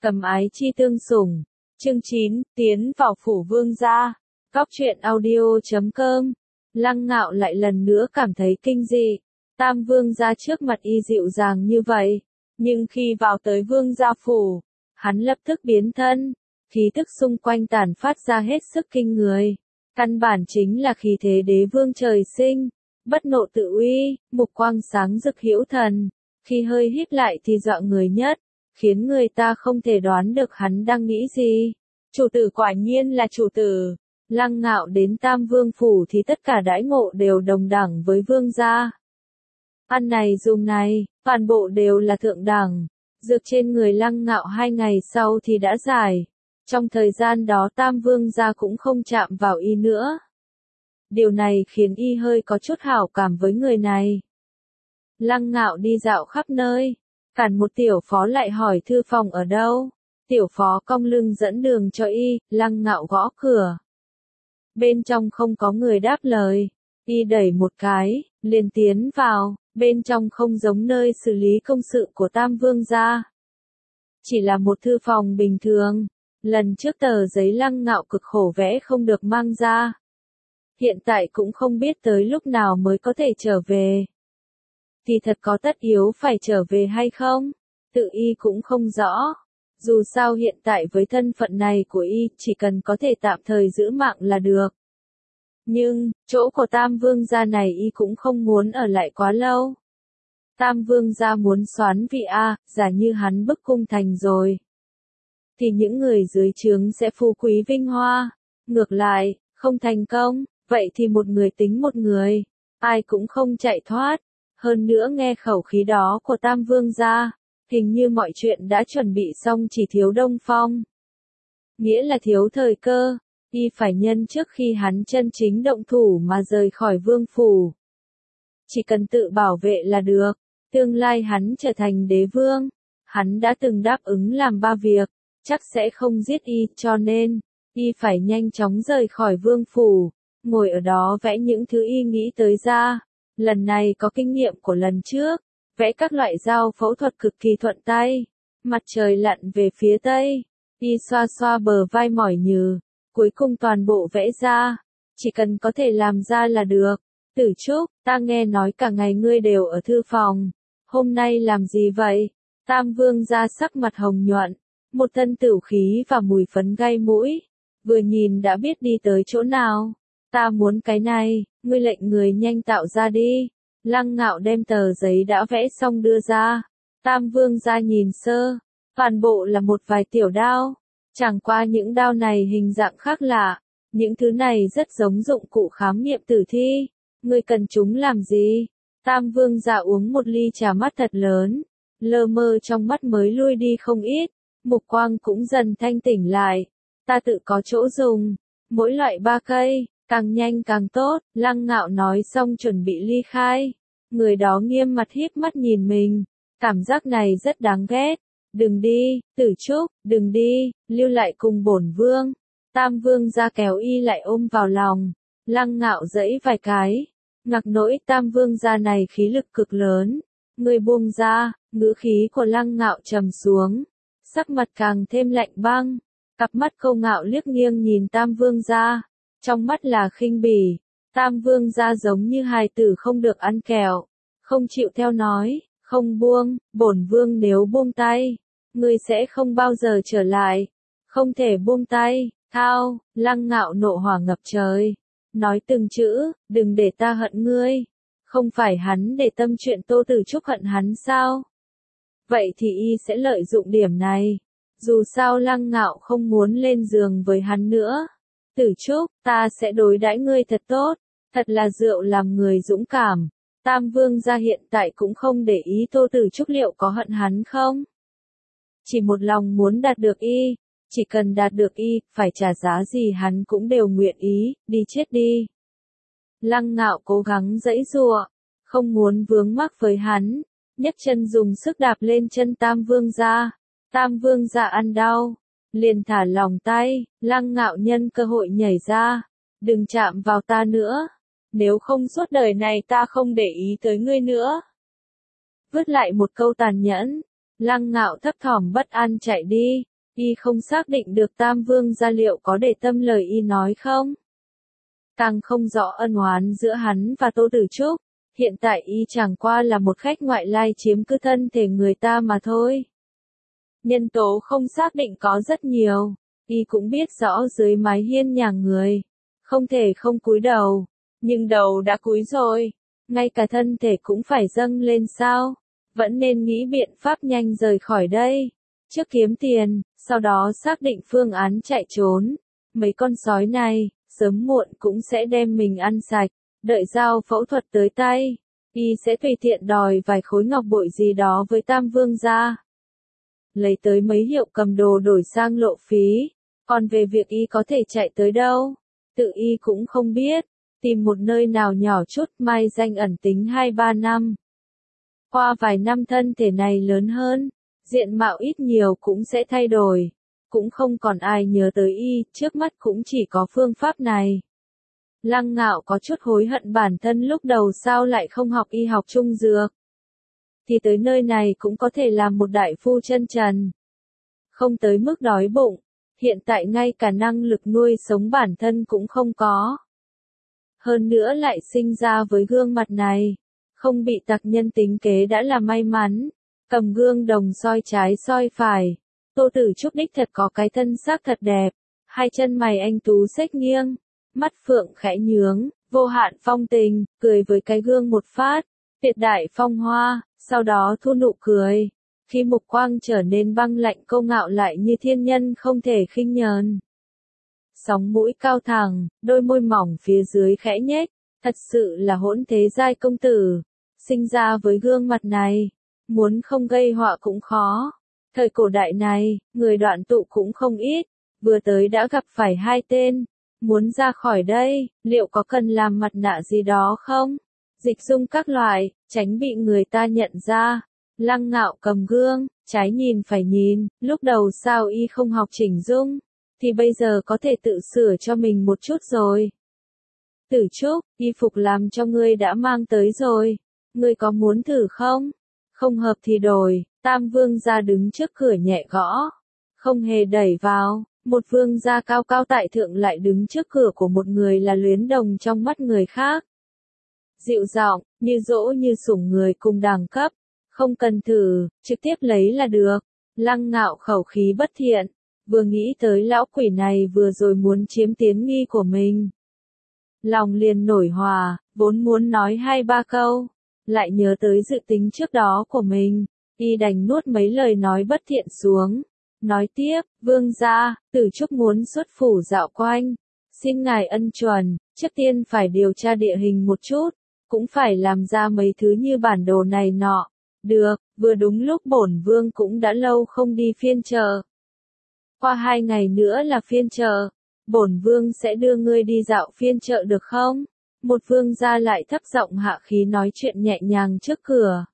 Cầm ái chi tương sủng. Chương 9, tiến vào phủ vương gia. Cóc truyện audio.com. Lăng Ngạo lại lần nữa cảm thấy kinh dị. Tam vương gia trước mặt y dịu dàng như vậy, nhưng khi vào tới vương gia phủ, hắn lập tức biến thân, khí tức xung quanh tản phát ra hết sức kinh người. Căn bản chính là khí thế đế vương trời sinh, bất nộ tự uy, mục quang sáng rực hữu thần, khi hơi híp lại thì dọa người nhất, khiến người ta không thể đoán được hắn đang nghĩ gì. Chủ tử quả nhiên là chủ tử. Lăng Ngạo đến Tam Vương phủ thì tất cả đãi ngộ đều đồng đẳng với vương gia. Ăn này dùng này, toàn bộ đều là thượng đẳng. Dược trên người Lăng Ngạo 2 ngày sau thì đã giải. Trong thời gian đó Tam Vương gia cũng không chạm vào y nữa. Điều này khiến y hơi có chút hảo cảm với người này. Lăng Ngạo đi dạo khắp nơi, cản một tiểu phó lại hỏi thư phòng ở đâu. Tiểu phó cong lưng dẫn đường cho y, Lăng Ngạo gõ cửa. Bên trong không có người đáp lời, y đẩy một cái, liền tiến vào, bên trong không giống nơi xử lý công sự của Tam Vương gia. Chỉ là một thư phòng bình thường, lần trước tờ giấy Lăng Ngạo cực khổ vẽ không được mang ra. Hiện tại cũng không biết tới lúc nào mới có thể trở về. Thì thật có tất yếu phải trở về hay không? Tự y cũng không rõ. Dù sao hiện tại với thân phận này của y, chỉ cần có thể tạm thời giữ mạng là được. Nhưng, chỗ của Tam Vương gia này y cũng không muốn ở lại quá lâu. Tam Vương gia muốn soán vị giả như hắn bức cung thành rồi, thì những người dưới trướng sẽ phú quý vinh hoa. Ngược lại, không thành công, vậy thì một người tính một người, ai cũng không chạy thoát. Hơn nữa nghe khẩu khí đó của Tam Vương gia, hình như mọi chuyện đã chuẩn bị xong chỉ thiếu Đông Phong. Nghĩa là thiếu thời cơ, y phải nhân trước khi hắn chân chính động thủ mà rời khỏi vương phủ. Chỉ cần tự bảo vệ là được, tương lai hắn trở thành đế vương. Hắn đã từng đáp ứng làm 3 việc, chắc sẽ không giết y, cho nên, y phải nhanh chóng rời khỏi vương phủ, ngồi ở đó vẽ những thứ y nghĩ tới ra. Lần này có kinh nghiệm của lần trước, vẽ các loại dao phẫu thuật cực kỳ thuận tay. Mặt trời lặn về phía tây, y xoa xoa bờ vai mỏi nhừ, cuối cùng toàn bộ vẽ ra. Chỉ cần có thể làm ra là được. Tử Trúc, ta nghe nói cả ngày ngươi đều ở thư phòng. Hôm nay làm gì vậy? Tam Vương gia sắc mặt hồng nhuận, một thân tửu khí và mùi phấn gai mũi. Vừa nhìn đã biết đi tới chỗ nào. Ta muốn cái này, ngươi lệnh người nhanh tạo ra đi. Lăng Ngạo đem tờ giấy đã vẽ xong đưa ra. Tam Vương gia nhìn sơ, toàn bộ là một vài tiểu đao. Chẳng qua những đao này hình dạng khác lạ, những thứ này rất giống dụng cụ khám nghiệm tử thi. Ngươi cần chúng làm gì? Tam Vương gia uống một ly trà mắt thật lớn, lơ mơ trong mắt mới lui đi không ít, mục quang cũng dần thanh tỉnh lại. Ta tự có chỗ dùng, mỗi loại 3 cây, càng nhanh càng tốt. Lăng Ngạo nói xong chuẩn bị ly khai. Người đó nghiêm mặt híp mắt nhìn mình, cảm giác này rất đáng ghét. Đừng đi, Tử Trúc, đừng đi, lưu lại cùng bổn vương. Tam Vương gia kéo y lại ôm vào lòng. Lăng Ngạo giãy vài cái, ngạc nỗi Tam Vương gia này khí lực cực lớn. Người buông ra, ngữ khí của Lăng Ngạo trầm xuống, sắc mặt càng thêm lạnh băng, cặp mắt Câu Ngạo liếc nghiêng nhìn Tam Vương gia, trong mắt là khinh bỉ. Tam Vương gia giống như hài tử không được ăn kẹo, không chịu theo nói, không buông. Bổn vương nếu buông tay, ngươi sẽ không bao giờ trở lại. Không thể buông tay. Thao, Lăng Ngạo nộ hỏa ngập trời, nói từng chữ, đừng để ta hận ngươi. Không phải hắn để tâm chuyện Tô Tử Trúc hận hắn sao? Vậy thì y sẽ lợi dụng điểm này. Dù sao Lăng Ngạo không muốn lên giường với hắn nữa. Tử Trúc, ta sẽ đối đãi ngươi thật tốt. Thật là rượu làm người dũng cảm. Tam Vương gia hiện tại cũng không để ý Tô Tử Trúc liệu có hận hắn không. Chỉ một lòng muốn đạt được y. Chỉ cần đạt được y, phải trả giá gì hắn cũng đều nguyện ý, đi chết đi. Lăng Ngạo cố gắng giãy giụa, không muốn vướng mắc với hắn, nhấc chân dùng sức đạp lên chân Tam Vương gia. Tam Vương gia ăn đau, liền thả lỏng tay. Lăng Ngạo nhân cơ hội nhảy ra. Đừng chạm vào ta nữa, nếu không suốt đời này ta không để ý tới ngươi nữa. Vứt lại một câu tàn nhẫn, Lăng Ngạo thấp thỏm bất an chạy đi. Y không xác định được Tam Vương gia liệu có để tâm lời y nói không. Càng không rõ ân oán giữa hắn và Tô Tử Trúc, hiện tại y chẳng qua là một khách ngoại lai chiếm cứ thân thể người ta mà thôi. Nhân tố không xác định có rất nhiều, y cũng biết rõ dưới mái hiên nhà người, không thể không cúi đầu, nhưng đầu đã cúi rồi, ngay cả thân thể cũng phải dâng lên sao, vẫn nên nghĩ biện pháp nhanh rời khỏi đây, trước kiếm tiền, sau đó xác định phương án chạy trốn, mấy con sói này, sớm muộn cũng sẽ đem mình ăn sạch, đợi dao phẫu thuật tới tay, y sẽ tùy tiện đòi vài khối ngọc bội gì đó với Tam Vương gia. Lấy tới mấy hiệu cầm đồ đổi sang lộ phí, còn về việc y có thể chạy tới đâu, tự y cũng không biết, tìm một nơi nào nhỏ chút mai danh ẩn tính 2-3 năm. Qua vài năm thân thể này lớn hơn, diện mạo ít nhiều cũng sẽ thay đổi, cũng không còn ai nhớ tới y, trước mắt cũng chỉ có phương pháp này. Lăng Ngạo có chút hối hận bản thân lúc đầu sao lại không học y học trung dược. Thì tới nơi này cũng có thể làm một đại phu chân trần. Không tới mức đói bụng, hiện tại ngay cả năng lực nuôi sống bản thân cũng không có. Hơn nữa lại sinh ra với gương mặt này, không bị tặc nhân tính kế đã là may mắn, cầm gương đồng soi trái soi phải. Tô Tử Trúc đích thật có cái thân xác thật đẹp, hai chân mày anh tú xếch nghiêng, mắt phượng khẽ nhướng, vô hạn phong tình, cười với cái gương một phát, tuyệt đại phong hoa, sau đó thu nụ cười, khi mục quang trở nên băng lạnh câu ngạo lại như thiên nhân không thể khinh nhờn. Sóng mũi cao thẳng, đôi môi mỏng phía dưới khẽ nhếch, thật sự là hỗn thế giai công tử, sinh ra với gương mặt này, muốn không gây họa cũng khó. Thời cổ đại này, người đoạn tụ cũng không ít, vừa tới đã gặp phải hai tên, muốn ra khỏi đây, liệu có cần làm mặt nạ gì đó không? Dịch dung các loại, tránh bị người ta nhận ra. Lăng Ngạo cầm gương, trái nhìn phải nhìn, lúc đầu sao y không học chỉnh dung, thì bây giờ có thể tự sửa cho mình một chút rồi. Tử Trúc, y phục làm cho ngươi đã mang tới rồi, ngươi có muốn thử không? Không hợp thì đổi. Tam Vương gia đứng trước cửa nhẹ gõ, không hề đẩy vào, một vương gia cao cao tại thượng lại đứng trước cửa của một người là luyến đồng trong mắt người khác. Dịu giọng, như dỗ như sủng người cùng đẳng cấp, không cần thử, trực tiếp lấy là được. Lăng Ngạo khẩu khí bất thiện, vừa nghĩ tới lão quỷ này vừa rồi muốn chiếm tiện nghi của mình. Lòng liền nổi hòa, vốn muốn nói 2-3 câu, lại nhớ tới dự tính trước đó của mình. Y đành nuốt mấy lời nói bất thiện xuống. Nói tiếp, Vương gia, Tử Trúc muốn xuất phủ dạo quanh. Xin ngài ân chuẩn, trước tiên phải điều tra địa hình một chút, cũng phải làm ra mấy thứ như bản đồ này nọ. Được, vừa đúng lúc bổn vương cũng đã lâu không đi phiên chợ. Qua 2 ngày nữa là phiên chợ, bổn vương sẽ đưa ngươi đi dạo phiên chợ được không? Một vương gia lại thấp giọng hạ khí nói chuyện nhẹ nhàng trước cửa.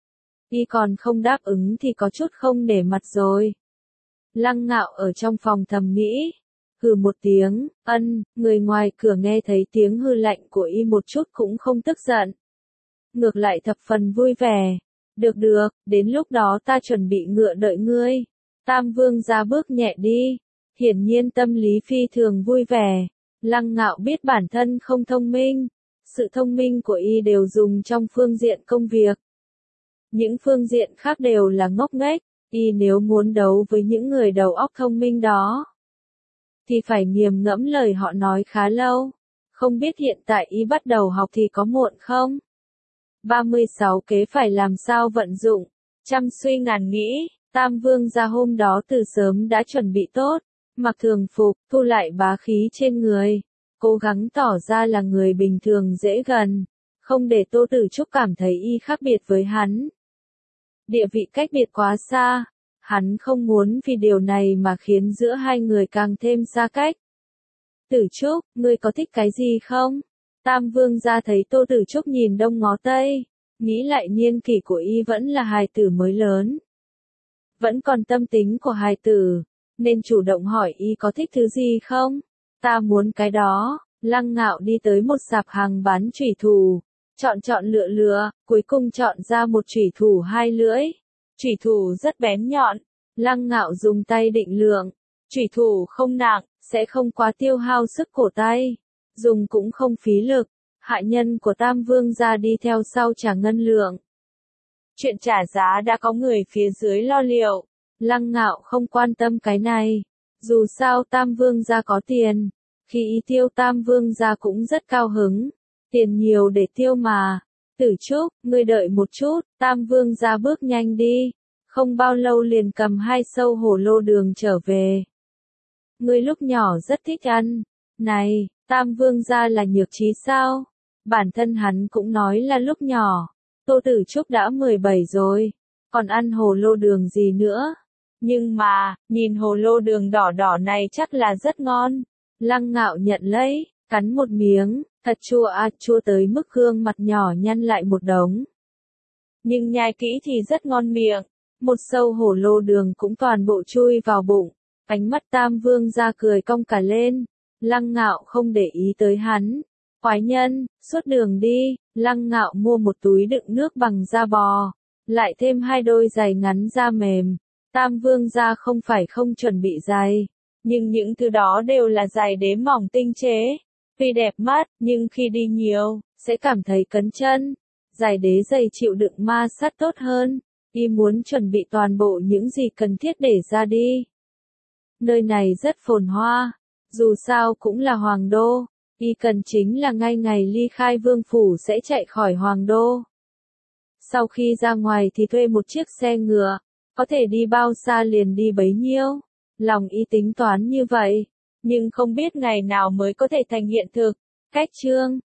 Y còn không đáp ứng thì có chút không để mặt rồi. Lăng Ngạo ở trong phòng thầm nghĩ, hừ một tiếng, người ngoài cửa nghe thấy tiếng hừ lạnh của y một chút cũng không tức giận. Ngược lại thập phần vui vẻ. Được được, đến lúc đó ta chuẩn bị ngựa đợi ngươi. Tam Vương gia bước nhẹ đi, hiển nhiên tâm lý phi thường vui vẻ. Lăng Ngạo biết bản thân không thông minh, sự thông minh của y đều dùng trong phương diện công việc. Những phương diện khác đều là ngốc nghếch, y nếu muốn đấu với những người đầu óc thông minh đó, thì phải nghiền ngẫm lời họ nói khá lâu. Không biết hiện tại y bắt đầu học thì có muộn không? 36 kế phải làm sao vận dụng, trăm suy ngàn nghĩ, Tam Vương gia hôm đó từ sớm đã chuẩn bị tốt, mặc thường phục, thu lại bá khí trên người, cố gắng tỏ ra là người bình thường dễ gần, không để Tô Tử Trúc cảm thấy y khác biệt với hắn. Địa vị cách biệt quá xa, hắn không muốn vì điều này mà khiến giữa hai người càng thêm xa cách. Tử Trúc, ngươi có thích cái gì không? Tam Vương gia thấy Tô Tử Trúc nhìn đông ngó tây, nghĩ lại niên kỷ của y vẫn là hài tử mới lớn. Vẫn còn tâm tính của hài tử, nên chủ động hỏi y có thích thứ gì không? Ta muốn cái đó. Lăng Ngạo đi tới một sạp hàng bán chủy thủ, chọn lựa lựa, cuối cùng chọn ra một chủy thủ 2 lưỡi. Chủy thủ rất bén nhọn, Lăng Ngạo dùng tay định lượng, chủy thủ không nặng, sẽ không quá tiêu hao sức cổ tay, dùng cũng không phí lực. Hạ nhân của Tam Vương gia đi theo sau trả ngân lượng. Chuyện trả giá đã có người phía dưới lo liệu, Lăng Ngạo không quan tâm cái này. Dù sao Tam Vương gia có tiền, khi ý tiêu Tam Vương gia cũng rất cao hứng, tiền nhiều để tiêu mà. Tử Trúc, ngươi đợi một chút, Tam Vương gia bước nhanh đi, không bao lâu liền cầm 2 sâu hổ lô đường trở về. Ngươi lúc nhỏ rất thích ăn, này, Tam Vương gia là nhược trí sao? Bản thân hắn cũng nói là lúc nhỏ, Tô Tử Trúc đã 17 rồi, còn ăn hồ lô đường gì nữa. Nhưng mà, nhìn hồ lô đường đỏ đỏ này chắc là rất ngon. Lăng Ngạo nhận lấy, cắn một miếng, thật chua chua tới mức gương mặt nhỏ nhăn lại một đống. Nhưng nhai kỹ thì rất ngon miệng, một sâu hổ lô đường cũng toàn bộ chui vào bụng. Ánh mắt Tam Vương gia cười cong cả lên, Lăng Ngạo không để ý tới hắn. Quái nhân, suốt đường đi, Lăng Ngạo mua một túi đựng nước bằng da bò, lại thêm 2 đôi giày ngắn da mềm. Tam Vương gia không phải không chuẩn bị giày, nhưng những thứ đó đều là giày đế mỏng tinh chế. Tuy đẹp mắt, nhưng khi đi nhiều, sẽ cảm thấy cấn chân. Giày đế dày chịu đựng ma sát tốt hơn. Y muốn chuẩn bị toàn bộ những gì cần thiết để ra đi. Nơi này rất phồn hoa, dù sao cũng là Hoàng đô. Y cần chính là ngay ngày ly khai vương phủ sẽ chạy khỏi Hoàng đô. Sau khi ra ngoài thì thuê một chiếc xe ngựa, có thể đi bao xa liền đi bấy nhiêu. Lòng Y tính toán như vậy, nhưng không biết ngày nào mới có thể thành hiện thực. Cách chương